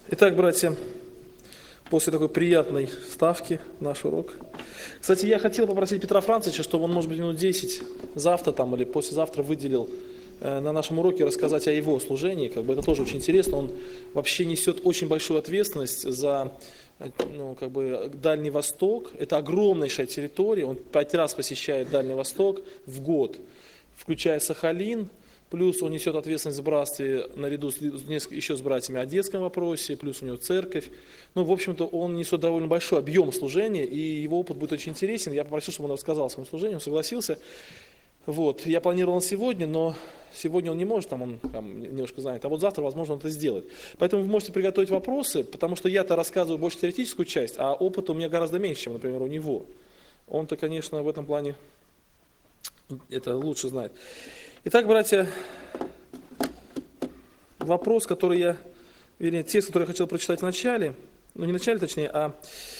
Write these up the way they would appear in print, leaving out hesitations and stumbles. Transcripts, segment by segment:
Итак, братья, после такой приятной ставки наш урок. Кстати, я хотел попросить Петра Францича, чтобы он, может быть, минут 10 завтра там или послезавтра выделил на нашем уроке рассказать о его служении. Это тоже очень интересно. Он вообще несет очень большую ответственность за Дальний Восток. Это огромнейшая территория. Он 5 раз посещает Дальний Восток в год, включая Сахалин. Плюс он несет ответственность в братстве наряду еще с братьями о детском вопросе, плюс у него церковь. В общем-то, он несет довольно большой объем служения, и его опыт будет очень интересен. Я попросил, чтобы он рассказал о своем служении, он согласился. Я планировал сегодня, но сегодня он не может, он немножко занят. А вот завтра, возможно, он это сделает. Поэтому вы можете приготовить вопросы, потому что я-то рассказываю больше теоретическую часть, а опыта у меня гораздо меньше, чем, например, у него. Он-то, конечно, в этом плане это лучше знает. Итак, братья, вопрос, текст, который я хотел прочитать в начале, не в начале, точнее, а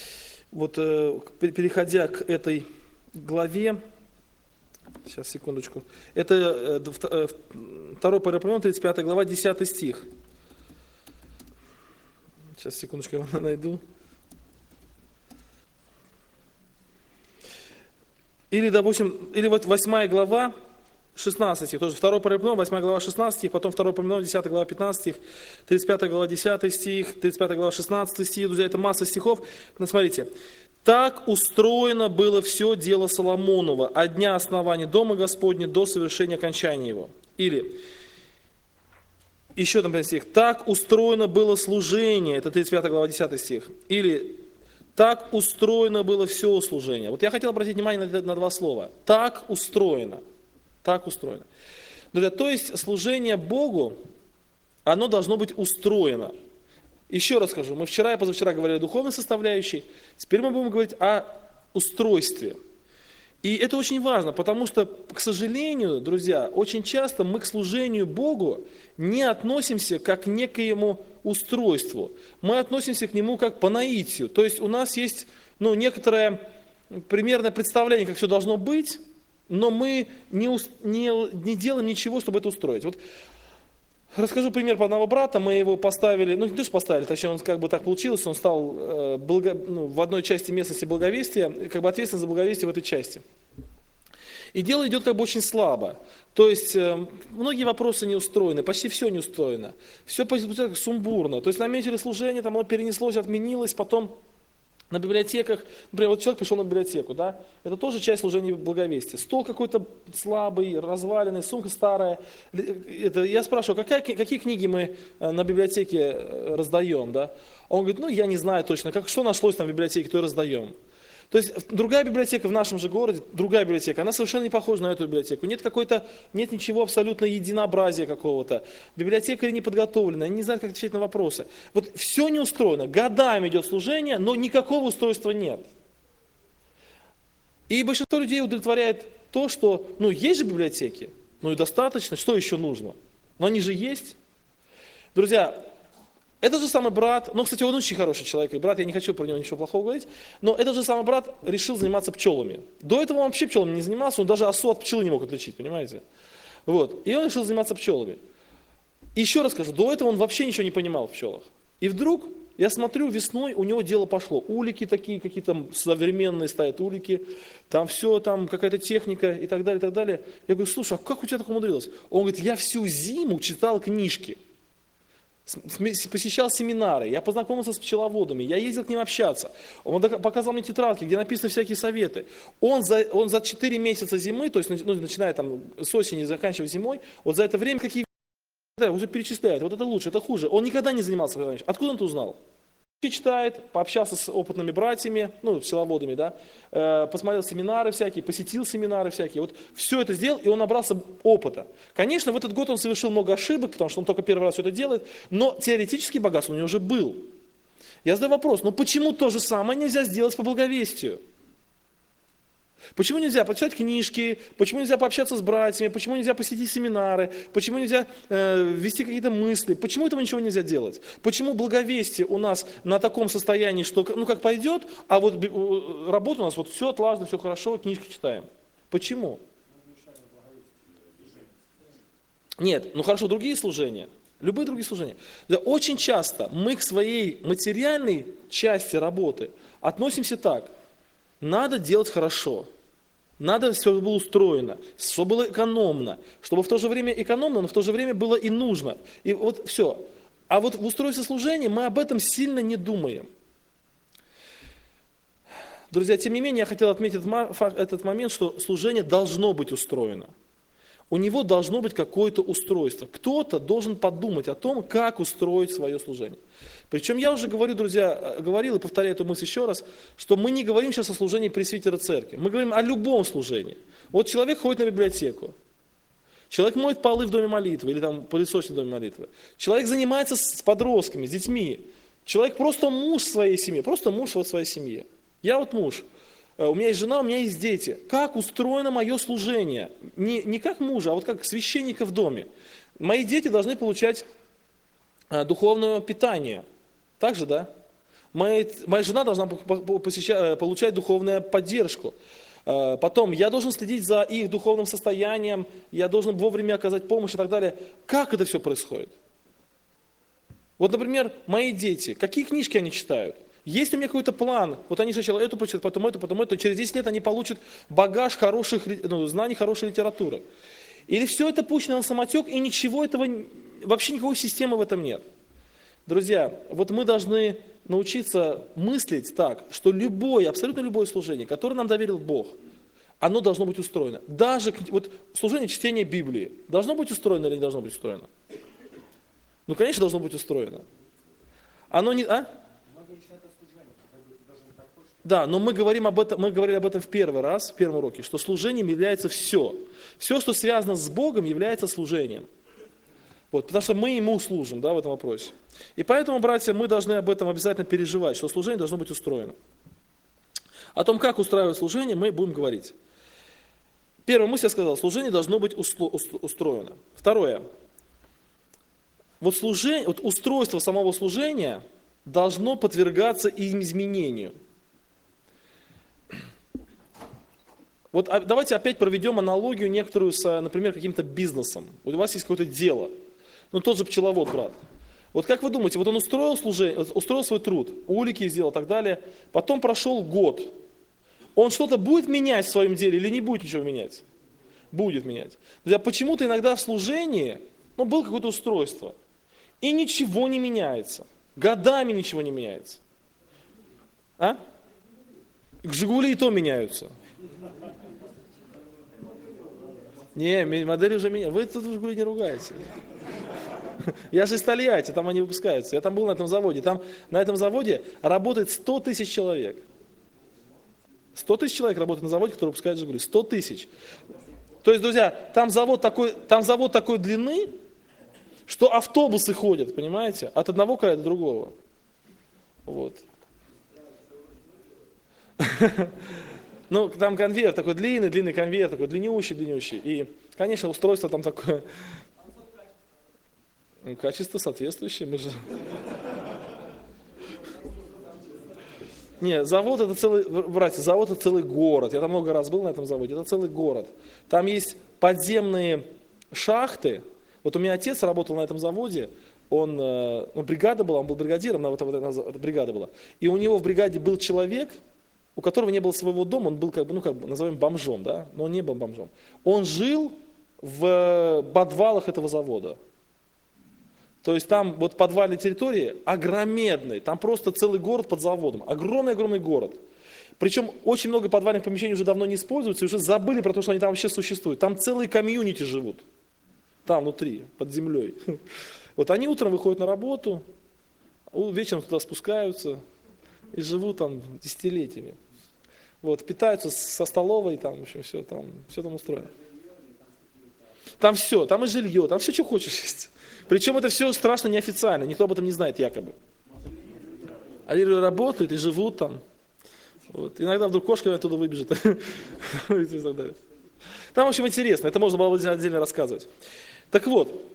переходя к этой главе, сейчас, секундочку, это 2 Паралипоменон, 35 глава, 10 стих. Сейчас, секундочку, я его найду. Или, допустим, 8 глава, 16 стих, тоже 2 Паралипоменон, 8 глава, 16 стих, потом 2 Паралипоменон, 10 глава, 15 стих, 35 глава, 10 стих, 35 глава, 16 стих, друзья, это масса стихов. Смотрите, так устроено было все дело Соломонова от дня основания Дома Господня до совершения окончания его. Или, еще, например, стих, так устроено было служение, это 35 глава, 10 стих. Или, так устроено было все служение. Я хотел обратить внимание на 2 слова. Так устроено. Так устроено. Друзья, то есть служение Богу, оно должно быть устроено. Еще раз скажу, мы вчера и позавчера говорили о духовной составляющей, теперь мы будем говорить о устройстве. И это очень важно, потому что, к сожалению, друзья, очень часто мы к служению Богу не относимся как к некоему устройству. Мы относимся к нему как по наитию. То есть у нас есть некоторое примерное представление, как все должно быть, но мы не делаем ничего, чтобы это устроить. Расскажу пример по одного брата. Мы его поставили, не то что поставили, точнее, он так получилось, он стал в одной части местности благовестия, ответственен за благовестие в этой части. И дело идет очень слабо. То есть многие вопросы не устроены, почти все не устроено. Все сумбурно. То есть наметили служение, оно перенеслось, отменилось, потом на библиотеках, например, человек пришел на библиотеку, да, это тоже часть служения благовестия. Стол какой-то слабый, разваленный, сумка старая. Я спрашиваю, какие книги мы на библиотеке раздаем, да? Он говорит, я не знаю точно, что нашлось там в библиотеке, то и раздаем. То есть другая библиотека в нашем же городе, другая библиотека, она совершенно не похожа на эту библиотеку. Нет ничего абсолютно единообразия какого-то. Библиотекари не подготовлены, они не знают, как отвечать на вопросы. Все не устроено. Годами идет служение, но никакого устройства нет. И большинство людей удовлетворяет то, что, есть же библиотеки, и достаточно, что еще нужно? Но они же есть. Друзья, этот же самый брат, кстати, он очень хороший человек, и брат, я не хочу про него ничего плохого говорить, но этот же самый брат решил заниматься пчелами. До этого он вообще пчелами не занимался, он даже осу от пчелы не мог отличить, понимаете? И он решил заниматься пчелами. Еще раз скажу, до этого он вообще ничего не понимал в пчелах. И вдруг, я смотрю, весной у него дело пошло. Улики такие, какие-то современные стоят улики, там все, там какая-то техника и так далее, и так далее. Я говорю, слушай, а как у тебя так умудрилось? Он говорит, я всю зиму читал книжки. Посещал семинары, я познакомился с пчеловодами, я ездил к ним общаться. Он показал мне тетрадки, где написаны всякие советы. Он за 4 месяца зимы, то есть начиная с осени и заканчивая зимой, за это время какие уже перечисляет, это лучше, это хуже. Он никогда не занимался раньше. Откуда он это узнал? Читает, пообщался с опытными братьями, пчеловодами, да, посмотрел семинары всякие, посетил семинары всякие. Все это сделал, и он набрался опыта. Конечно, в этот год он совершил много ошибок, потому что он только первый раз все это делает, но теоретический багаж у него уже был. Я задаю вопрос, почему то же самое нельзя сделать по благовестию? Почему нельзя почитать книжки, почему нельзя пообщаться с братьями, почему нельзя посетить семинары, почему нельзя ввести какие-то мысли, почему этого ничего нельзя делать? Почему благовестие у нас на таком состоянии, что как пойдет, а работа у нас все отлажено, все хорошо, книжки читаем? Почему? Нет, хорошо, другие служения. Любые другие служения. Да, очень часто мы к своей материальной части работы относимся так. Надо делать хорошо. Надо, чтобы было устроено, чтобы было экономно, чтобы в то же время экономно, но в то же время было и нужно. И вот все. А вот в устройстве служения мы об этом сильно не думаем. Друзья, тем не менее, я хотел отметить этот момент, что служение должно быть устроено. У него должно быть какое-то устройство. Кто-то должен подумать о том, как устроить свое служение. Причем я уже говорю, друзья, говорил и повторяю эту мысль еще раз, что мы не говорим сейчас о служении пресвитера церкви. Мы говорим о любом служении. Вот человек ходит на библиотеку. Человек моет полы в доме молитвы или там пылесосит в доме молитвы. Человек занимается с подростками, с детьми. Человек просто муж в своей семье, просто муж в своей семье. Я вот муж. У меня есть жена, у меня есть дети. Как устроено мое служение? Не как мужа, а вот как священника в доме. Мои дети должны получать духовное питание. Так же, да? Моя жена должна получать духовную поддержку. Потом я должен следить за их духовным состоянием, я должен вовремя оказать помощь и так далее. Как это все происходит? Вот, например, мои дети, какие книжки они читают? Есть у меня какой-то план, вот они сначала эту прочитают, потом эту, через 10 лет они получат багаж хороших знаний, хорошей литературы. Или все это пущено на самотек, и ничего этого, вообще никакой системы в этом нет. Друзья, вот мы должны научиться мыслить так, что любое, абсолютно любое служение, которое нам доверил Бог, оно должно быть устроено. Даже вот служение чтения Библии должно быть устроено или не должно быть устроено? Ну, конечно, должно быть устроено. Оно не... Да, но мы говорим об этом, мы говорили об этом в первый раз, в первом уроке, что служением является все. Все, что связано с Богом, является служением. Вот, потому что мы Ему служим, да, в этом вопросе. И поэтому, братья, мы должны об этом обязательно переживать, что служение должно быть устроено. О том, как устраивать служение, мы будем говорить. Первая мысль я сказал, служение должно быть устроено. Второе. Вот устройство самого служения должно подвергаться изменению. Вот давайте опять проведем аналогию некоторую с, например, каким-то бизнесом. У вас есть какое-то дело. Ну, тот же пчеловод, брат. Вот как вы думаете, вот он устроил свой труд, улики сделал и так далее, потом прошел год. Он что-то будет менять в своем деле или не будет ничего менять? Будет менять. Друзья, почему-то иногда в служении, было какое-то устройство, и ничего не меняется. Годами ничего не меняется. А? «Жигули» и то меняются. Не, модели уже меняются. Вы тут в «Жигули» не ругаете. Я же из Тольятти, там они выпускаются. Я там был на этом заводе. Там на этом заводе работает 100 тысяч человек. 100 тысяч человек работает на заводе, который выпускает «Жигули». 100 тысяч. То есть, друзья, там завод такой длины, что автобусы ходят, понимаете, от одного края до другого. Вот. Ну, там конвейер такой длинный конвейер, такой длиннющий. И, конечно, устройство там такое, качество соответствующее. Мы же... Не, завод это целый город. Я там много раз был на этом заводе, это целый город. Там есть подземные шахты. Вот у меня отец работал на этом заводе, он бригада была, он был бригадиром, бригада была. И у него в бригаде был человек, у которого не было своего дома, он был назовем бомжом, да, но он не был бомжом. Он жил в подвалах этого завода. То есть там вот подвальной территории огромедной, там просто целый город под заводом, огромный город. Причем очень много подвальных помещений уже давно не используются, и уже забыли про то, что они там вообще существуют. Там целые комьюнити живут, там внутри, под землей. Вот они утром выходят на работу, вечером туда спускаются и живут там десятилетиями. Вот, питаются со столовой, там, в общем, все там устроено. Там все, там и жилье, там все, что хочешь есть. Причем это все страшно неофициально, никто об этом не знает якобы. Они работают и живут там. Вот. Иногда вдруг кошка оттуда выбежит. Там, в общем, интересно, это можно было отдельно рассказывать. Так вот,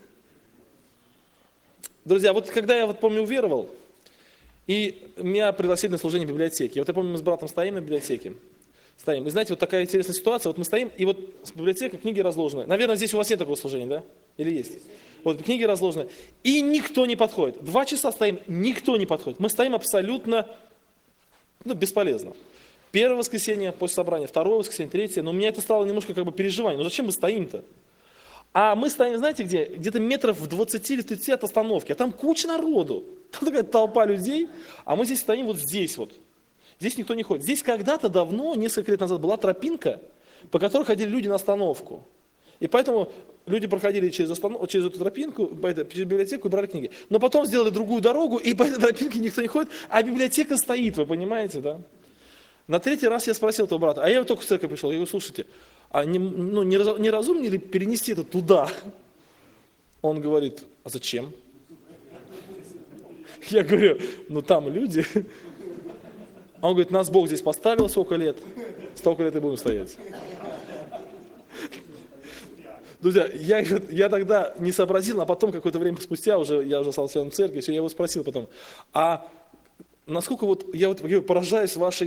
друзья, вот когда я помню уверовал, и меня пригласили на служение в библиотеке. Я помню, мы с братом стоим на библиотеке. Стоим. И знаете, вот такая интересная ситуация. Вот мы стоим, и вот библиотека, книги разложены. Наверное, здесь у вас нет такого служения, да? Или есть? вот книги разложены, и никто не подходит. 2 часа стоим, никто не подходит. Мы стоим абсолютно бесполезно. Первое воскресенье после собрания, второе воскресенье, третье. Но у меня это стало немножко как бы переживание. Ну зачем мы стоим-то? А мы стоим, знаете где? Где-то метров в 20 или 30 от остановки. А там куча народу. Там такая толпа людей. А мы здесь стоим вот здесь вот. Здесь никто не ходит. Здесь когда-то давно, несколько лет назад, была тропинка, по которой ходили люди на остановку. И поэтому люди проходили через эту тропинку, через библиотеку и брали книги. Но потом сделали другую дорогу, и по этой тропинке никто не ходит, а библиотека стоит, вы понимаете, да? На 3-й раз я спросил этого брата, а я вот только в церковь пришел, я говорю, слушайте, а не разумнее ли перенести это туда? Он говорит, а зачем? Я говорю, ну там люди. А он говорит, нас Бог здесь поставил столько лет и будем стоять. Друзья, я тогда не сообразил, а потом какое-то время спустя, я уже стал членом церкви, я его спросил потом, а насколько я поражаюсь вашей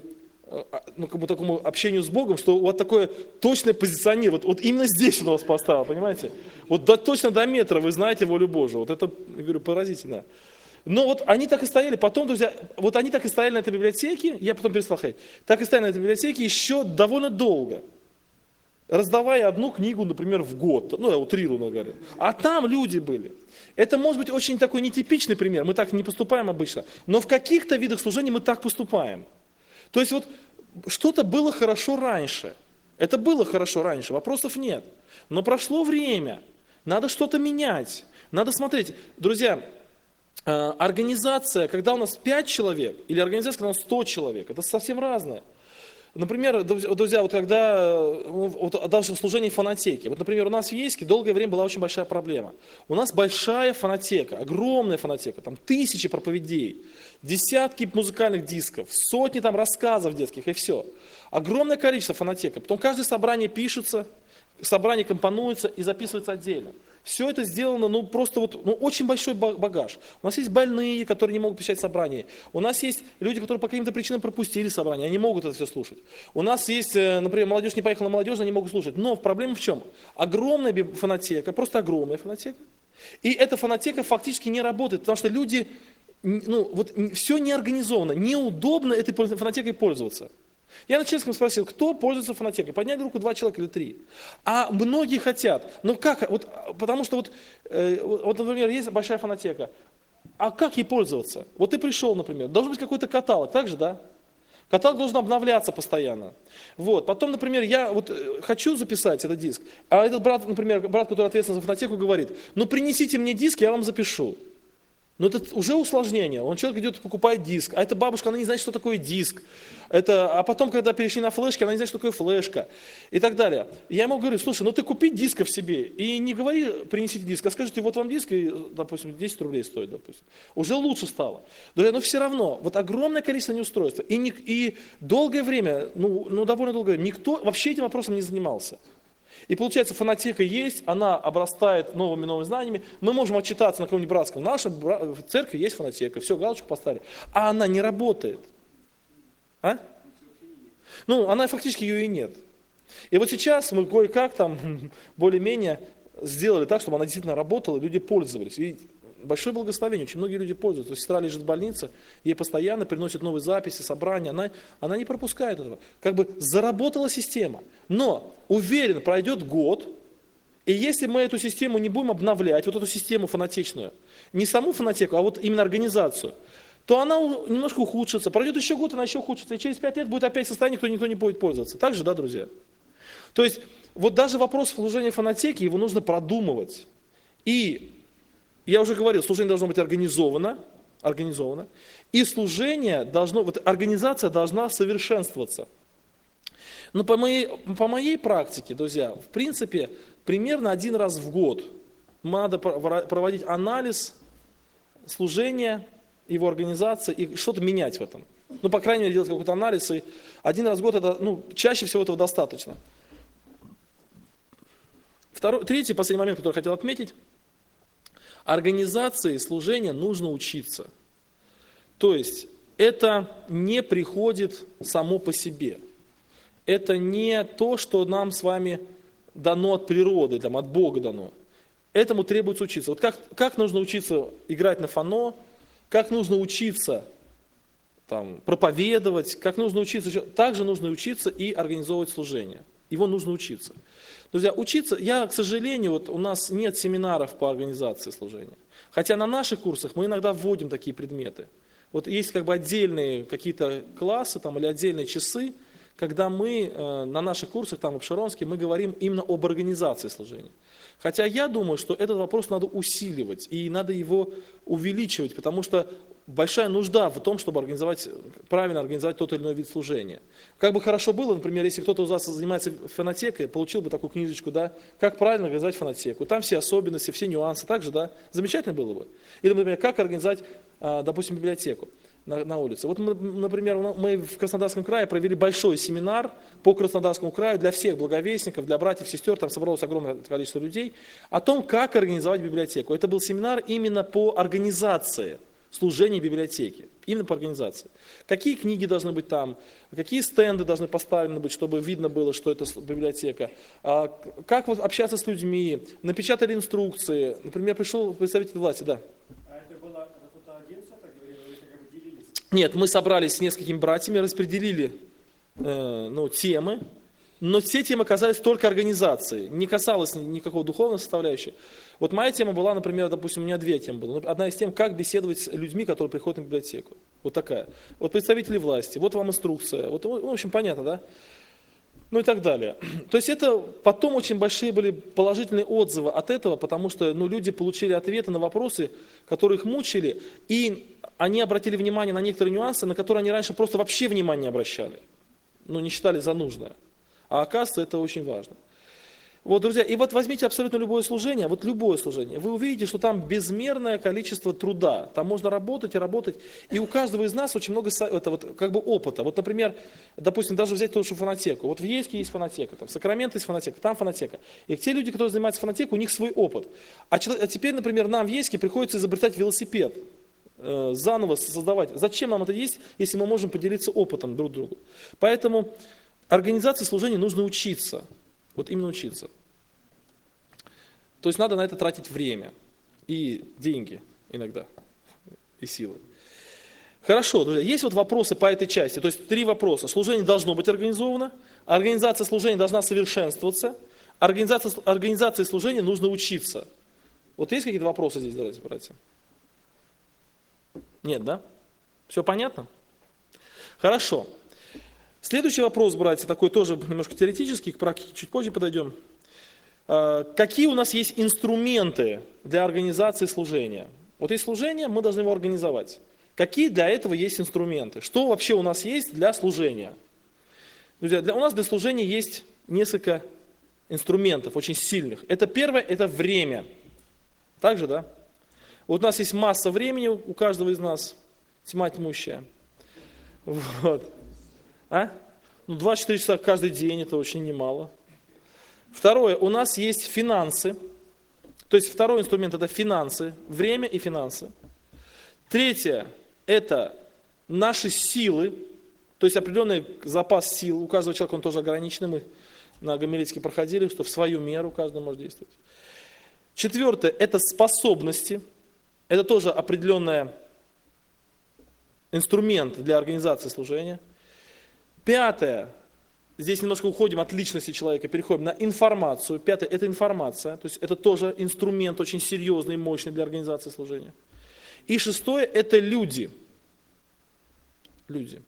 такому общению с Богом, что вот такое точное позиционирование, вот именно здесь он вас поставил, понимаете? Вот точно до метра вы знаете волю Божию, вот это, я говорю, поразительно. Но вот они так и стояли, потом, друзья, вот они так и стояли на этой библиотеке, я потом перестал ходить, так и стояли на этой библиотеке еще довольно долго, раздавая одну книгу, например, в год, я утрированно говорю, а там люди были. Это может быть очень такой нетипичный пример, мы так не поступаем обычно, но в каких-то видах служения мы так поступаем. То есть вот что-то было хорошо раньше, это было хорошо раньше, вопросов нет, но прошло время, надо что-то менять, надо смотреть. Друзья, организация, когда у нас 5 человек, или организация, когда у нас 100 человек, это совсем разное. Например, друзья, вот когда даже служение фонотеки. Вот, например, у нас в Ейске долгое время была очень большая проблема. У нас большая фонотека, огромная фонотека, там тысячи проповедей, десятки музыкальных дисков, сотни там рассказов детских и все. Огромное количество фонотека. Потом каждое собрание пишется, собрание компонуется и записывается отдельно. Все это сделано, очень большой багаж. У нас есть больные, которые не могут посещать собрания. У нас есть люди, которые по каким-то причинам пропустили собрание, они могут это все слушать. У нас есть, например, молодежь не поехала на молодежь, они могут слушать. Но проблема в чем? Огромная фонотека, просто огромная фонотека. И эта фонотека фактически не работает, потому что люди, все не организовано, неудобно этой фонотекой пользоваться. Я на честном спросил, кто пользуется фонотекой? Подняли руку 2 человека или 3. А многие хотят. Но как? Потому что например, есть большая фонотека. А как ей пользоваться? Вот ты пришел, например, должен быть какой-то каталог, так же, да? Каталог должен обновляться постоянно. Потом, например, я хочу записать этот диск, а этот брат, который ответственен за фонотеку, говорит, принесите мне диск, я вам запишу. Но это уже усложнение. Человек идет покупает диск, а эта бабушка, она не знает, что такое диск. А потом, когда перешли на флешки, она не знает, что такое флешка и так далее. Я ему говорю, слушай, ты купи дисков себе и не говори, принесите диск, а скажите, вот вам диск, и, допустим, 10 рублей стоит, допустим. Уже лучше стало. Но все равно, огромное количество неустройств. И долгое время, довольно долгое время, никто вообще этим вопросом не занимался. И получается, фонотека есть, она обрастает новыми знаниями. Мы можем отчитаться на каком-нибудь братском. В нашей церкви есть фонотека, все, галочку поставили. А она не работает. Она фактически ее и нет. И вот сейчас мы кое-как там более-менее сделали так, чтобы она действительно работала, люди пользовались. И большое благословение, очень многие люди пользуются. Сестра лежит в больнице, ей постоянно приносят новые записи, собрания, она не пропускает этого. Заработала система. Но, уверен, пройдет год, и если мы эту систему не будем обновлять, эту систему фонотечную, не саму фонотеку, а именно организацию, то она немножко ухудшится. Пройдет еще год, она еще ухудшится, и через 5 лет будет опять состояние, никто не будет пользоваться. Так же, да, друзья? То есть, даже вопрос служения фонотеки, его нужно продумывать. И я уже говорил, служение должно быть организовано, и организация должна совершенствоваться. Но по моей практике, друзья, в принципе, примерно 1 раз в год надо проводить анализ служения, его организации и что-то менять в этом. По крайней мере, делать какой-то анализ, и 1 раз в год, чаще всего этого достаточно. Третий, последний момент, который я хотел отметить. Организации служения нужно учиться. То есть, это не приходит само по себе. Это не то, что нам с вами дано от природы, от Бога дано. этому требуется учиться. Вот как нужно учиться играть на фано, как нужно учиться там, проповедовать, как нужно учиться, также нужно учиться и организовывать служение. Его нужно учиться. Друзья, учиться, к сожалению, вот у нас нет семинаров по организации служения. Хотя на наших курсах мы иногда вводим такие предметы. Вот есть как бы отдельные какие-то классы там, или отдельные часы, когда мы на наших курсах, там в Обширонске, мы говорим именно об организации служения. Хотя я думаю, что этот вопрос надо усиливать и надо его увеличивать, потому что большая нужда в том, чтобы правильно организовать тот или иной вид служения. Как бы хорошо было, например, если кто-то у вас занимается фонотекой, получил бы такую книжечку, да, как правильно организовать фонотеку. Там все особенности, все нюансы, также, да, замечательно было бы. Или, например, как организовать, допустим, библиотеку на улице. Вот, например, мы в Краснодарском крае провели большой семинар по Краснодарскому краю для всех благовестников, для братьев, сестер, там собралось огромное количество людей, о том, как организовать библиотеку. Это был семинар именно по организации служения библиотеки, именно по организации. Какие книги должны быть там, какие стенды должны поставлены быть, чтобы видно было, что это библиотека, как вот общаться с людьми, напечатали инструкции, например, пришел представитель власти, да. Нет, мы собрались с несколькими братьями, распределили темы, но все темы касались только организации, не касалось никакого духовной составляющей. Вот моя тема была, например, допустим, у меня две темы было. Одна из тем, как беседовать с людьми, которые приходят на библиотеку. Вот такая. Вот представители власти, вот вам инструкция. Вот, в общем, понятно, да? Ну и так далее. То есть это потом очень большие были положительные отзывы от этого, потому что люди получили ответы на вопросы, которые их мучили, и они обратили внимание на некоторые нюансы, на которые они раньше просто вообще внимания не обращали, не считали за нужное. А оказывается, это очень важно. Вот, друзья, и вот возьмите абсолютно любое служение, вы увидите, что там безмерное количество труда, там можно работать и работать, и у каждого из нас очень много опыта. Вот, например, допустим, даже взять ту же фонотеку. Вот в Ейске есть фонотека, там в Сакраменто есть фонотека, там фонотека. И те люди, которые занимаются фонотекой, у них свой опыт. А теперь, например, нам в Ейске приходится изобретать велосипед, заново создавать. Зачем нам это есть, если мы можем поделиться опытом друг другу? Поэтому организации служения нужно учиться. Вот именно учиться. То есть надо на это тратить время и деньги иногда, и силы. Хорошо, друзья, есть вот вопросы по этой части. То есть 3 вопроса. Служение должно быть организовано, организация служения должна совершенствоваться, организации служения нужно учиться. Вот есть какие-то вопросы здесь, давайте, братья? Нет, да? Все понятно? Хорошо. Следующий вопрос, братья, такой тоже немножко теоретический, к практике чуть позже подойдем. Какие у нас есть инструменты для организации служения? Вот есть служение, мы должны его организовать. Какие для этого есть инструменты? Что вообще у нас есть для служения? Друзья, у нас для служения есть несколько инструментов, очень сильных. Это первое, это время. Так же, да? Вот у нас есть масса времени у каждого из нас, тьма тьмущая. Вот. 24 часа каждый день, это очень немало. Второе, у нас есть финансы. То есть второй инструмент – это финансы, время и финансы. Третье – это наши силы, то есть определенный запас сил. У каждого человека он тоже ограниченный. Мы на гомилетике проходили, что в свою меру каждый может действовать. Четвертое – это способности. Это тоже определенный инструмент для организации служения. Пятое, здесь немножко уходим от личности человека, переходим на информацию. Пятое, это информация, то есть это тоже инструмент очень серьезный, мощный для организации служения. И шестое, это люди. Люди.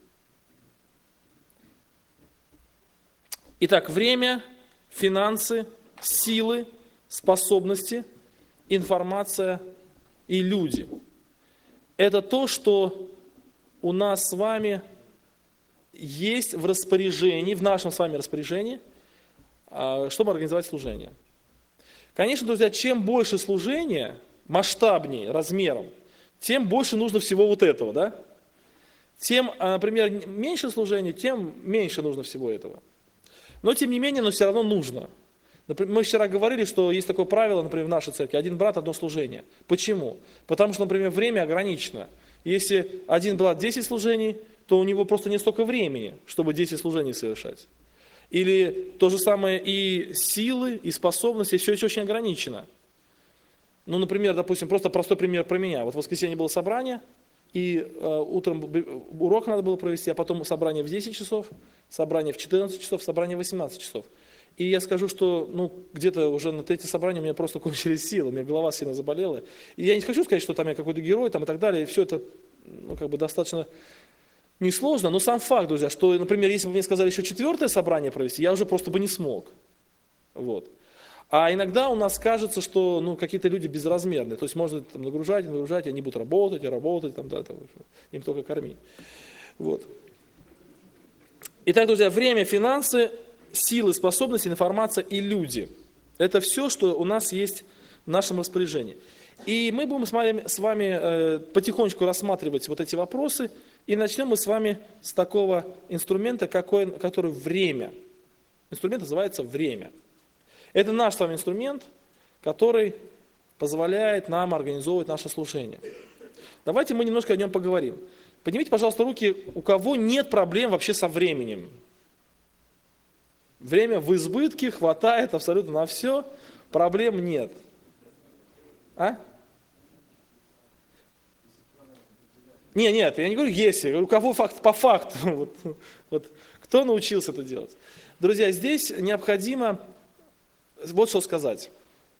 Итак, время, финансы, силы, способности, информация и люди. Это то, что у нас с вами есть в распоряжении, в нашем с вами распоряжении, чтобы организовать служение. Конечно, друзья, чем больше служение, масштабнее, размером, тем больше нужно всего вот этого, да? Тем, например, меньше служения, тем меньше нужно всего этого. Но, тем не менее, все равно нужно. Например, мы вчера говорили, что есть такое правило, например, в нашей церкви, 1 брат, 1 служение. Почему? Потому что, например, время ограничено. Если 1 брат 10 служений, то у него просто не столько времени, чтобы 10 служений совершать. Или то же самое и силы, и способности, все еще очень ограничено. Ну, например, допустим, просто простой пример про меня. Вот в воскресенье было собрание, и утром урок надо было провести, а потом собрание в 10 часов, собрание в 14 часов, собрание в 18 часов. И я скажу, что где-то уже на третье собрание у меня просто кончились силы, у меня голова сильно заболела. И я не хочу сказать, что там я какой-то герой там, и так далее, и все это достаточно несложно, но сам факт, друзья, что, например, если бы мне сказали еще 4-е собрание провести, я уже просто бы не смог. Вот. А иногда у нас кажется, что какие-то люди безразмерные, то есть можно там, нагружать, и они будут работать, им только кормить. Вот. Итак, друзья, время, финансы, силы, способности, информация и люди. Это все, что у нас есть в нашем распоряжении. И мы будем с вами потихонечку рассматривать вот эти вопросы, и начнем мы с вами с такого инструмента, который время. Инструмент называется время. Это наш с вами инструмент, который позволяет нам организовывать наше служение. Давайте мы немножко о нем поговорим. Поднимите, пожалуйста, руки, у кого нет проблем вообще со временем. Время в избытке, хватает абсолютно на все, проблем нет. А? Нет, я не говорю если, я говорю, у кого по факту. Вот, кто научился это делать? Друзья, здесь необходимо вот что сказать.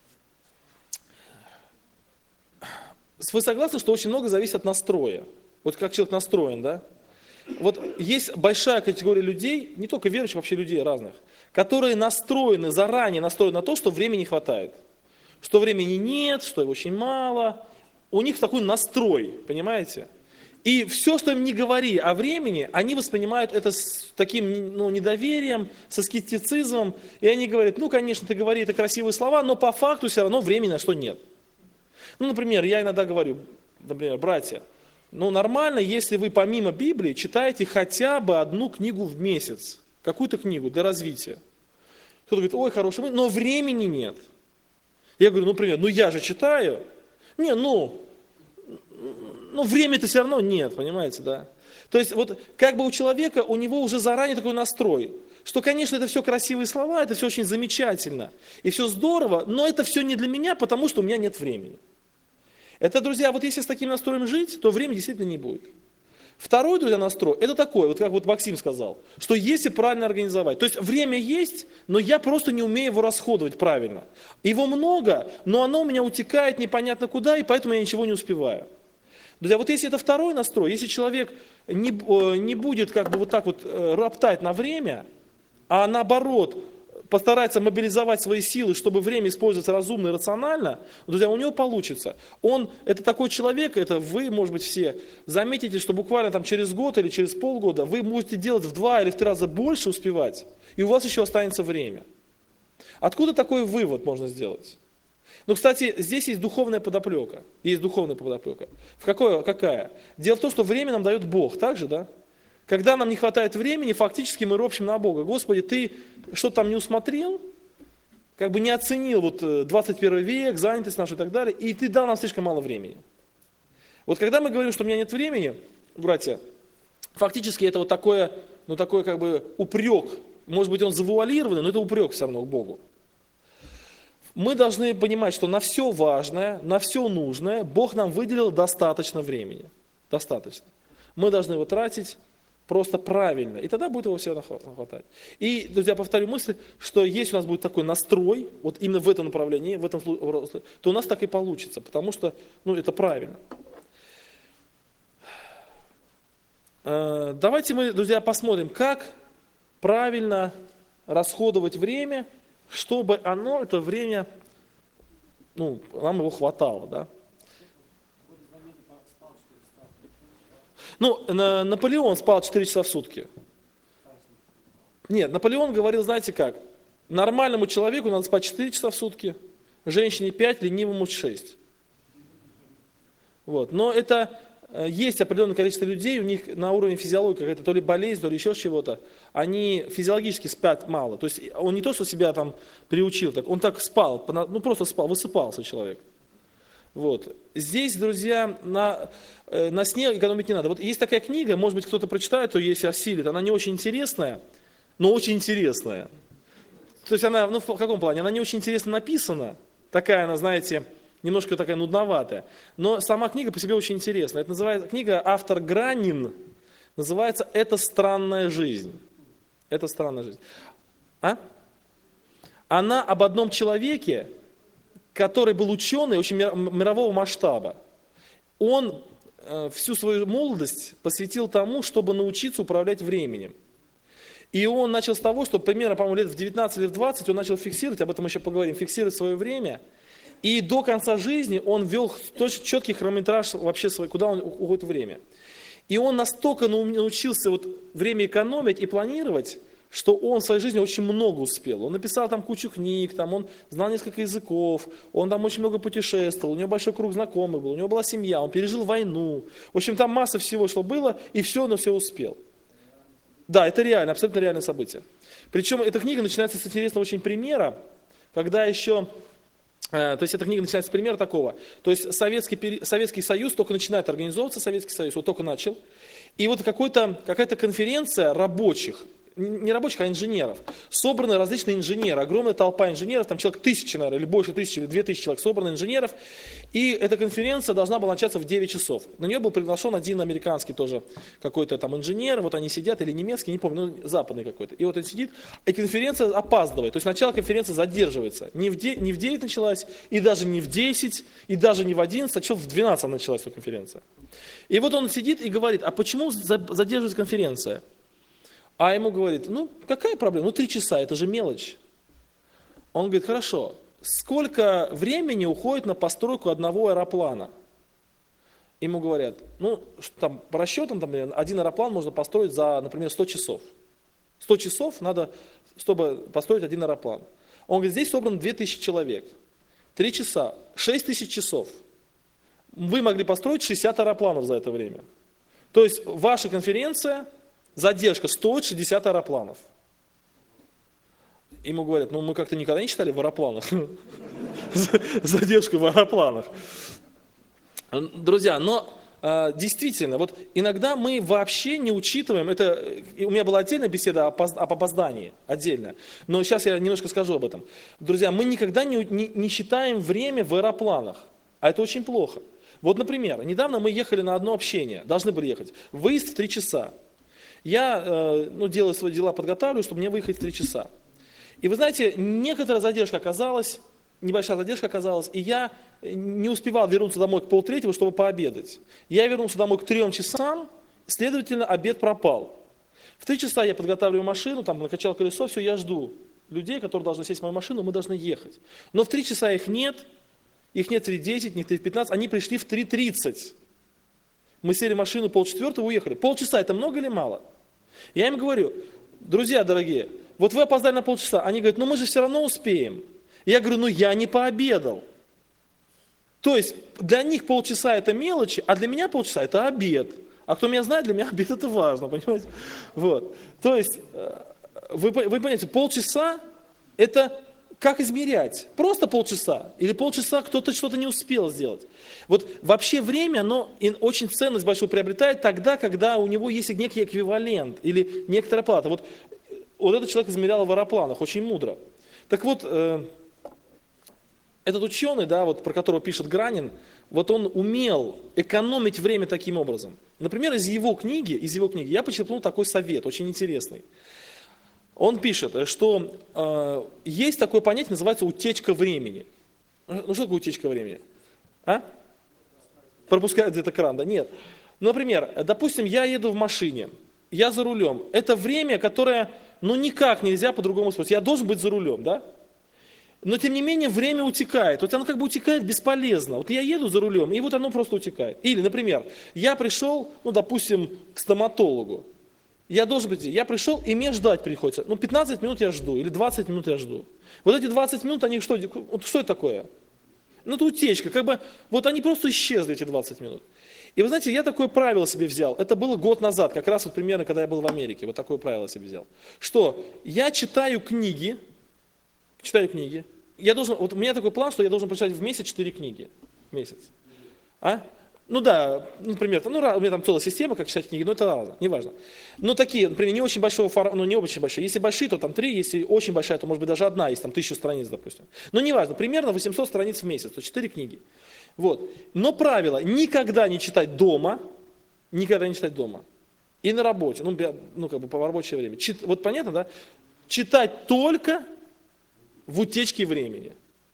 Вы согласны, что очень много зависит от настроя? Вот как человек настроен, да? Вот есть большая категория людей, не только верующих, вообще людей разных, которые заранее настроены на то, что времени не хватает. Что времени нет, что его очень мало. У них такой настрой, понимаете? И все, что им не говори о времени, они воспринимают это с таким недоверием, со скептицизмом. И они говорят, конечно, ты говори это красивые слова, но по факту все равно времени на что нет. Например, я иногда говорю, например, братья, нормально, если вы помимо Библии читаете хотя бы одну книгу в месяц, какую-то книгу для развития. Кто-то говорит, ой, хороший, но времени нет. Я говорю, например, я же читаю. Времени-то все равно нет, понимаете, да? То есть, вот как бы у человека, у него уже заранее такой настрой, что, конечно, это все красивые слова, это все очень замечательно, и все здорово, но это все не для меня, потому что у меня нет времени. Это, друзья, вот если с таким настроем жить, то времени действительно не будет. Второй, друзья, настрой, это такой, вот как вот Максим сказал, что если правильно организовать, то есть время есть, но я просто не умею его расходовать правильно. Его много, но оно у меня утекает непонятно куда, и поэтому я ничего не успеваю. Друзья, вот если это второй настрой, если человек не будет вот так вот роптать на время, а наоборот постарается мобилизовать свои силы, чтобы время использовать разумно и рационально, друзья, у него получится. Это такой человек, это вы, может быть, все заметите, что буквально там через год или через полгода вы будете делать в 2 или в 3 раза больше успевать, и у вас еще останется время. Откуда такой вывод можно сделать? Кстати, здесь есть духовная подоплека. Какая? Дело в том, что время нам дает Бог, так же, да? Когда нам не хватает времени, фактически мы ропщим на Бога. Господи, ты что-то там не усмотрел, не оценил 21 век, занятость нашу и так далее, и ты дал нам слишком мало времени. Вот когда мы говорим, что у меня нет времени, братья, фактически это такой упрек. Может быть, он завуалированный, но это упрек все равно к Богу. Мы должны понимать, что на все важное, на все нужное Бог нам выделил достаточно времени. Достаточно. Мы должны его тратить просто правильно, и тогда будет его всегда хватать. И, друзья, повторю мысль, что если у нас будет такой настрой, вот именно в этом направлении, в этом русле, то у нас так и получится, потому что, это правильно. Давайте мы, друзья, посмотрим, как правильно расходовать время, чтобы это время, нам его хватало, да. Наполеон спал 4 часа в сутки. Нет, Наполеон говорил, знаете как, нормальному человеку надо спать 4 часа в сутки, женщине 5, ленивому 6. Вот. Но это есть определенное количество людей, у них на уровне физиологии какая-то то ли болезнь, то ли еще чего-то, они физиологически спят мало. То есть он не то, что себя там приучил, он так спал, просто спал, высыпался человек. Вот. Здесь, друзья, на сне экономить не надо. Вот есть такая книга, может быть, кто-то прочитает, то если осилит, она не очень интересная, но очень интересная. То есть она, в каком плане? Она не очень интересно написана, такая она, знаете, немножко такая нудноватая. Но сама книга по себе очень интересная. Это называется, книга автор Гранин, называется «Это странная жизнь». Это странная жизнь. Она об одном человеке, который был ученый очень мирового масштаба. Он всю свою молодость посвятил тому, чтобы научиться управлять временем. И он начал с того, что примерно, по-моему, лет в 19 или в 20 он начал фиксировать, об этом еще поговорим, фиксировать свое время. И до конца жизни он вел четкий хронометраж вообще свой, куда он уходит время. И он настолько научился время экономить и планировать, что он в своей жизни очень много успел. Он написал там кучу книг, он знал несколько языков, он там очень много путешествовал, у него большой круг знакомых был, у него была семья, он пережил войну. В общем, там масса всего, что было, и все, но все успел. Да, это реально, абсолютно реальное событие. Причем эта книга начинается с интересного очень примера, когда еще... То есть эта книга начинается с примера такого. То есть Советский Союз только начинает организовываться, Советский Союз, только начал. И какая-то конференция рабочих, не рабочих, а инженеров. Собраны различные инженеры, огромная толпа инженеров, там человек 1000, наверное, или больше 1000, или 2000 человек собраны инженеров. И эта конференция должна была начаться в 9 часов. На нее был приглашен один американский тоже какой-то там инженер, они сидят, или немецкий, не помню, западный какой-то. И он сидит, и конференция опаздывает. То есть начало конференции задерживается. Не в 9 началась, и даже не в 10, и даже не в 11, а в 12 началась эта конференция. И он сидит и говорит, а почему задерживается конференция? А ему говорит, какая проблема? 3 часа, это же мелочь. Он говорит, хорошо, сколько времени уходит на постройку одного аэроплана? Ему говорят, по расчетам, один аэроплан можно построить за, например, 100 часов. 100 часов надо, чтобы построить один аэроплан. Он говорит, здесь собрано 2000 человек. 3 часа, 6000 часов. Вы могли построить 60 аэропланов за это время. То есть ваша конференция... Задержка стоит 60 аэропланов. Ему говорят, мы как-то никогда не читали в аэропланах. Задержку в аэропланах. Друзья, но действительно, иногда мы вообще не учитываем, у меня была отдельная беседа об опоздании, отдельно, но сейчас я немножко скажу об этом. Друзья, мы никогда не считаем время в аэропланах, а это очень плохо. Например, недавно мы ехали на одно общение, должны были ехать, выезд в 3 часа. Я делаю свои дела, подготавливаю, чтобы мне выехать в 3 часа. И вы знаете, некоторая задержка оказалась, небольшая задержка оказалась, и я не успевал вернуться домой к 2:30, чтобы пообедать. Я вернулся домой к 3 часам, следовательно, обед пропал. В 3 часа я подготавливаю машину, накачал колесо, все, я жду людей, которые должны сесть в мою машину, мы должны ехать. Но в 3 часа их нет в 3:10, не в 3:15, они пришли в 3:30. Мы сели в машину 3:45, уехали. Полчаса, это много или мало? Я им говорю, друзья дорогие, вы опоздали на полчаса. Они говорят, мы же все равно успеем. Я говорю, я не пообедал. То есть для них полчаса это мелочи, а для меня полчаса это обед. А кто меня знает, для меня обед это важно, понимаете? То есть, вы понимаете, полчаса это... Как измерять? Просто полчаса? Или полчаса кто-то что-то не успел сделать? Вообще время, оно очень ценность большую приобретает тогда, когда у него есть некий эквивалент или некоторая плата. Этот человек измерял в аэропланах, очень мудро. Так этот ученый, про которого пишет Гранин, он умел экономить время таким образом. Например, из его книги я почерпнул такой совет, очень интересный. Он пишет, что есть такое понятие, называется утечка времени. Что такое утечка времени? Пропускает где-то кран, да? Нет. Например, допустим, я еду в машине, я за рулем. Это время, которое, никак нельзя по-другому использовать. Я должен быть за рулем, да? Но тем не менее время утекает. Оно утекает бесполезно. Я еду за рулем, и оно просто утекает. Или, например, я пришел, допустим, к стоматологу. Я пришел, и мне ждать приходится. 15 минут я жду, или 20 минут я жду. Эти 20 минут, они что это такое? Это утечка, они просто исчезли, эти 20 минут. И вы знаете, я такое правило себе взял. Это было год назад, как раз примерно, когда я был в Америке. Такое правило себе взял. Что я читаю книги. У меня такой план, что я должен прочитать в месяц 4 книги. В месяц. Ну да, например, у меня там целая система, как читать книги, но это разно, неважно. Но такие, например, не очень большого формата, ну не очень большие. Если большие, то там 3, если очень большая, то может быть даже одна, если там 1000 страниц, допустим. Но неважно, примерно 800 страниц в месяц, то 4 книги. Вот. Но правило, никогда не читать дома, никогда не читать дома. И на работе, ну как бы по рабочее время. Вот понятно, да? Читать только в утечке времени.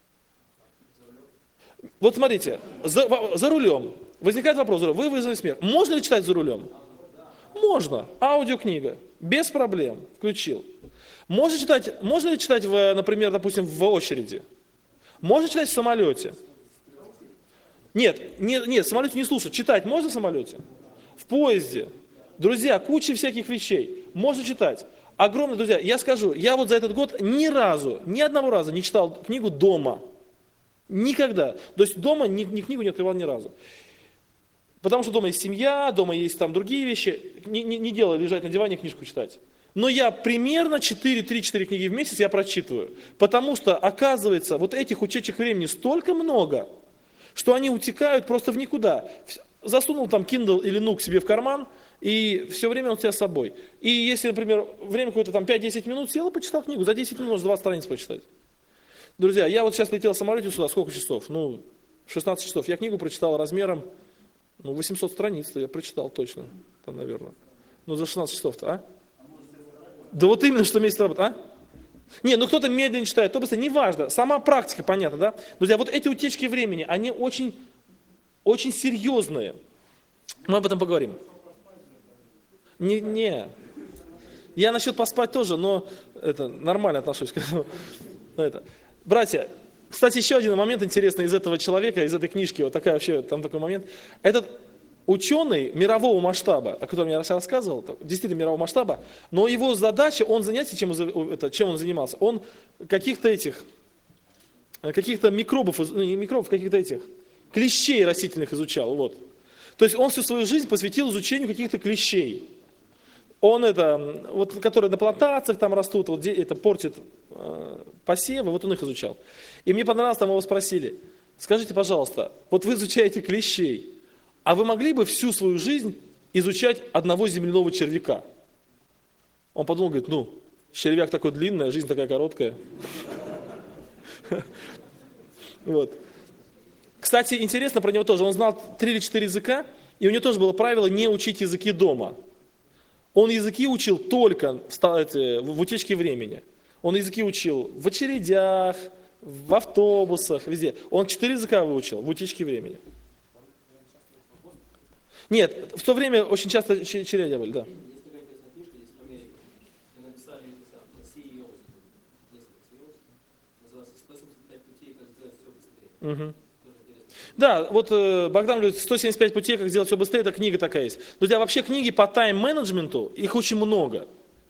Вот смотрите, за рулем. Возникает вопрос, вы вызвали смех. Можно ли читать за рулем? Можно. Аудиокнига. Без проблем. Включил. Можно ли читать, например, допустим, в очереди? Можно читать в самолете? Нет, в самолете не слушать. Читать можно в самолете? В поезде. Друзья, куча всяких вещей. Можно читать. Огромное, друзья, я скажу, я вот за этот год ни одного раза не читал книгу дома. Никогда. То есть дома ни книгу не открывал ни разу. Потому что дома есть семья, дома есть там другие вещи. Не дело лежать на диване и книжку читать. Но я примерно 3-4 книги в месяц я прочитываю. Потому что, оказывается, вот этих утечек времени столько много, что они утекают просто в никуда. Засунул там Kindle или Nook себе в карман, и все время он у тебя с собой. И если, например, время какое-то там 5-10 минут, сел и почитал книгу, за 10 минут можно 20 страниц почитать. Друзья, я вот сейчас летел в самолете сюда, сколько часов? 16 часов. Я книгу прочитал размером, 800 страниц я прочитал точно, там, наверное. За 16 часов-то, а? Да вот именно, что месяц работы, а? Не, кто-то медленно читает, то быстро, неважно. Сама практика, понятно, да? Друзья, вот эти утечки времени, они очень, очень серьезные. Мы об этом поговорим. Не. Я насчет поспать тоже, но это нормально отношусь к этому. Братья, кстати, еще один момент интересный из этого человека, из этой книжки, вот там такой момент. Этот ученый мирового масштаба, о котором я рассказывал, действительно мирового масштаба, но его задача, чем он занимался? Он каких-то микробов, каких-то клещей растительных изучал. Вот. То есть он всю свою жизнь посвятил изучению каких-то клещей. Он которые на плантациях там растут, это портит посевы, вот он их изучал. И мне понравилось, там его спросили, скажите, пожалуйста, вот вы изучаете клещей, а вы могли бы всю свою жизнь изучать одного земляного червяка? Он подумал, говорит, червяк такой длинный, а жизнь такая короткая. Вот. Кстати, интересно про него тоже, он знал 3 или 4 языка, и у него тоже было правило не учить языки дома. Он языки учил только в утечке времени. Он языки учил в очередях, в автобусах, везде. Он 4 языка выучил в утечке времени. Нет, в то время очень часто чередя были, да. Угу. Да, вот Богдан говорит, 175 путей, как сделать все быстрее, это книга такая есть. Друзья, вообще книги по тайм-менеджменту, их очень много.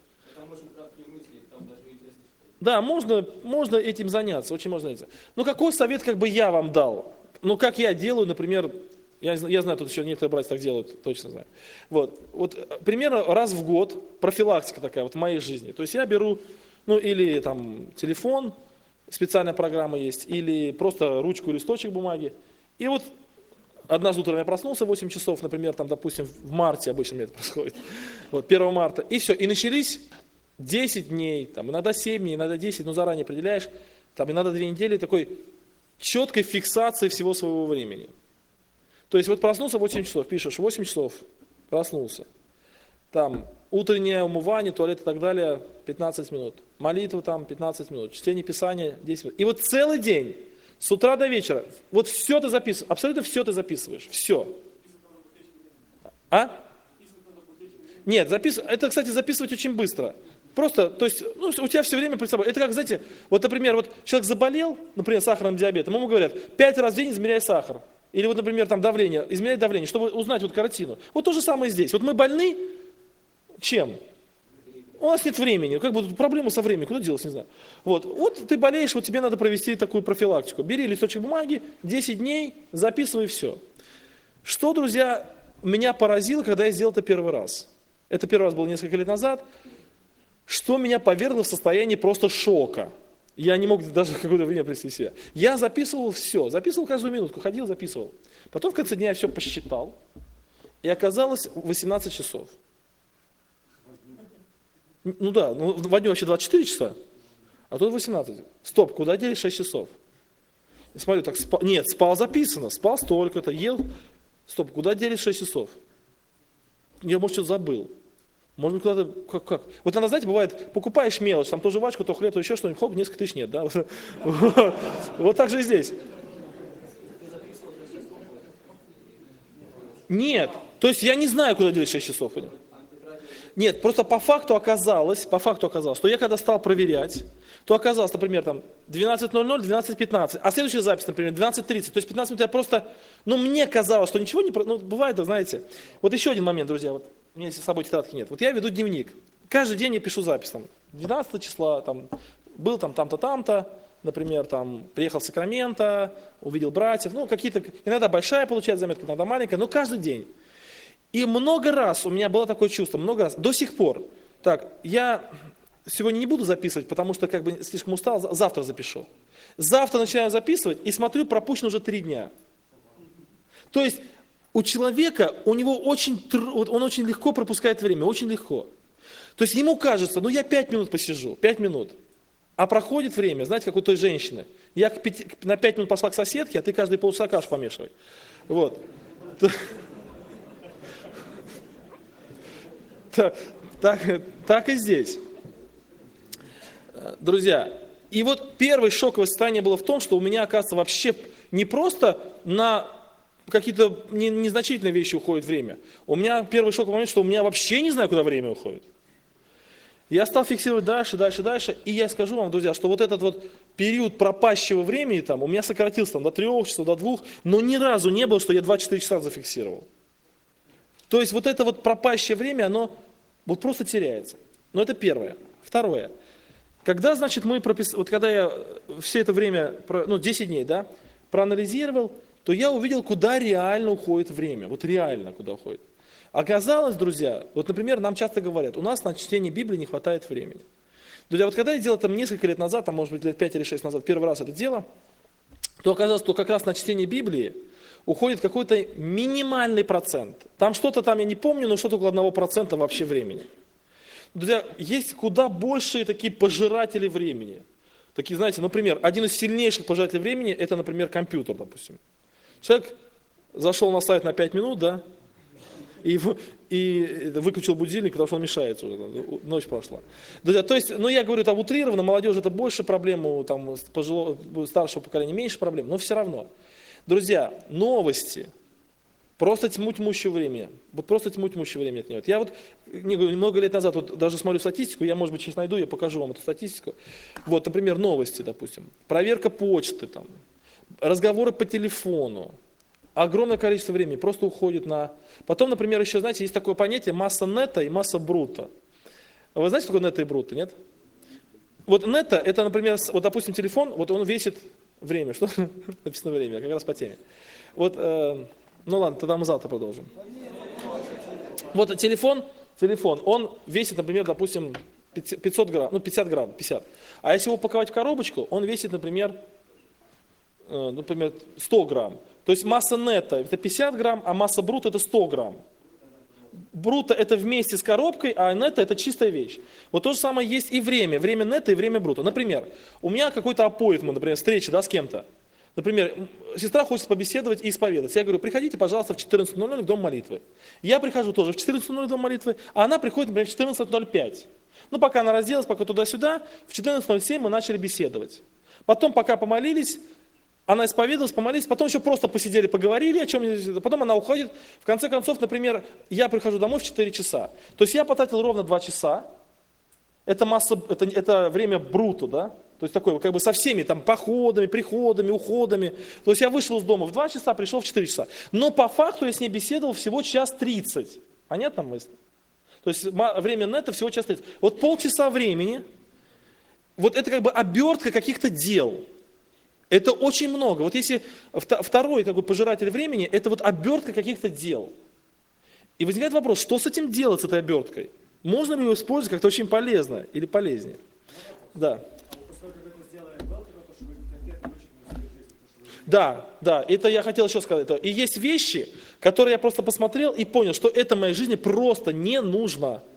Да, можно этим заняться, очень можно заняться. Какой совет я вам дал? Как я делаю, например, я знаю, тут еще некоторые братья так делают, точно знаю. Вот примерно раз в год профилактика такая в моей жизни. То есть я беру, или там телефон, специальная программа есть, или просто ручку, листочек бумаги. И вот однажды утром я проснулся в 8 часов, например, допустим, в марте обычно это происходит, 1 марта, и все, и начались 10 дней, иногда 7 дней, иногда 10, заранее определяешь, иногда 2 недели такой четкой фиксации всего своего времени. То есть проснулся в 8 часов, пишешь, 8 часов, проснулся, утреннее умывание, туалет и так далее, 15 минут, молитва 15 минут, чтение Писания 10 минут, и целый день, с утра до вечера, все ты записываешь, абсолютно все ты записываешь, все. А? Нет, это, кстати, записывать очень быстро. Просто, то есть, у тебя все время перед собой. Это как, знаете, например, человек заболел, например, сахарным диабетом, ему говорят, 5 раз в день измеряй сахар. Или например, давление, измеряй давление, чтобы узнать картину. То же самое здесь. Мы больны чем? У нас нет времени, проблема со временем, куда делась, не знаю. Вот ты болеешь, тебе надо провести такую профилактику. Бери листочек бумаги, 10 дней, записывай все. Что, друзья, меня поразило, когда я сделал это первый раз. Это первый раз было несколько лет назад. Что меня повергло в состояние просто шока. Я не мог даже какое-то время привести себя. Я записывал все, записывал каждую минутку, ходил, записывал. Потом в конце дня я все посчитал, и оказалось 18 часов. Ну да, в дню вообще 24 часа, а тут 18. Стоп, куда делись 6 часов? И смотрю, так, нет, спал записано, спал столько-то, ел. Стоп, куда делись 6 часов? Я, может, что-то забыл. Может быть, куда-то, как? Вот иногда, знаете, бывает, покупаешь мелочь, там то жвачку, то хлеб, то еще что-нибудь, хоп, несколько тысяч нет, да? Вот так же и здесь. Нет, то есть я не знаю, куда делись 6 часов. Нет, просто по факту оказалось, что я когда стал проверять, то оказалось, например, там 12:00, 12:15, а следующая запись, например, 12:30, то есть 15 минут я просто, мне казалось, что ничего не, бывает, да, знаете. Вот еще один момент, друзья, вот у меня с собой тетрадки нет, вот я веду дневник, каждый день я пишу запись, там, 12 числа, там, был там, там-то, там-то, например, там, приехал в Сакраменто, увидел братьев, какие-то, иногда большая получается заметка, иногда маленькая, но каждый день. И много раз у меня было такое чувство, много раз, до сих пор. Так, я сегодня не буду записывать, потому что как бы слишком устал, завтра запишу. Завтра начинаю записывать и смотрю, пропущено уже 3 дня. То есть у человека, он очень легко пропускает время, очень легко. То есть ему кажется, я 5 минут посижу, 5 минут. А проходит время, знаете, как у той женщины. Я на 5 минут пошла к соседке, а ты каждые полчаса кашу помешивай. Вот. Так и здесь. Друзья, и вот первое шоковое состояние было в том, что у меня, оказывается, вообще не просто на какие-то незначительные вещи уходит время. У меня первый шоковый момент, что у меня вообще не знаю, куда время уходит. Я стал фиксировать дальше, и я скажу вам, друзья, что вот этот вот период пропащего времени там у меня сократился до 3 часов, до 2, но ни разу не было, что я 24 часа зафиксировал. То есть вот это вот пропащее время, оно вот просто теряется. Но это первое. Второе. Когда, значит, когда я все это время, 10 дней, да, проанализировал, то я увидел, куда реально уходит время. Вот реально куда уходит. Оказалось, друзья, вот, например, нам часто говорят, у нас на чтение Библии не хватает времени. Друзья, вот когда я делал там несколько лет назад, там, может быть, лет 5 или 6 назад, первый раз это дело, то оказалось, что как раз на чтение Библии уходит какой-то минимальный процент. Там что-то там, я не помню, но что-то около 1% вообще времени. Друзья, есть куда большие такие пожиратели времени. Такие, знаете, например, один из сильнейших пожирателей времени, это, например, компьютер, допустим. Человек зашел на сайт на 5 минут, да, и выключил будильник, потому что он мешается уже, ночь прошла. Друзья, то есть, я говорю, там утрированно, молодежь это больше проблем, там, старшего поколения меньше проблем, но все равно. Друзья, новости, просто тьмущее время, вот просто тьмущее время отнимают. Я вот много лет назад, вот даже смотрю статистику, я, может быть, сейчас найду, я покажу вам эту статистику. Вот, например, новости, допустим, проверка почты, там, разговоры по телефону, огромное количество времени просто уходит на... Потом, например, еще, знаете, есть такое понятие масса нета и масса брута. Вы знаете, что такое нета и брута, нет? Вот нета, это, например, вот, допустим, телефон, вот он весит время. Что написано время? Как раз по теме. Вот, ладно, тогда мы завтра продолжим. Вот телефон, он весит, например, допустим, 500 грамм, 50 грамм, 50. А если его упаковать в коробочку, он весит, например, 100 грамм. То есть масса нета это 50 грамм, а масса брута это 100 грамм. Брута это вместе с коробкой, а нета это чистая вещь. Вот то же самое есть и время нета и время брута. Например, у меня какой-то appointment, например, встреча, да, с кем-то. Например, сестра хочет побеседовать и исповедоваться. Я говорю, приходите, пожалуйста, в 14:00 в дом молитвы. Я прихожу тоже в 14:00 в дом молитвы, а она приходит, например, в 14:05. Пока она разделась, пока туда-сюда, в 14:07 мы начали беседовать. Потом, пока помолились, она исповедовалась, помолились, потом еще просто посидели, поговорили о чем-нибудь, потом она уходит. В конце концов, например, я прихожу домой в 4 часа. То есть я потратил ровно 2 часа. Это время бруто, да? То есть такое, как бы со всеми там походами, приходами, уходами. То есть я вышел из дома в 2 часа, пришел в 4 часа. Но по факту я с ней беседовал всего 1:30. Понятно мысль? То есть время нета всего 1:30. Вот полчаса времени, вот это как бы обертка каких-то дел. Это очень много. Вот если второй как бы пожиратель времени, это вот обертка каких-то дел. И возникает вопрос, что с этим делать, с этой оберткой? Можно ли ее использовать как-то очень полезно или полезнее? Да. Да, да, это я хотел еще сказать. И есть вещи, которые я просто посмотрел и понял, что это моей жизни просто не нужно.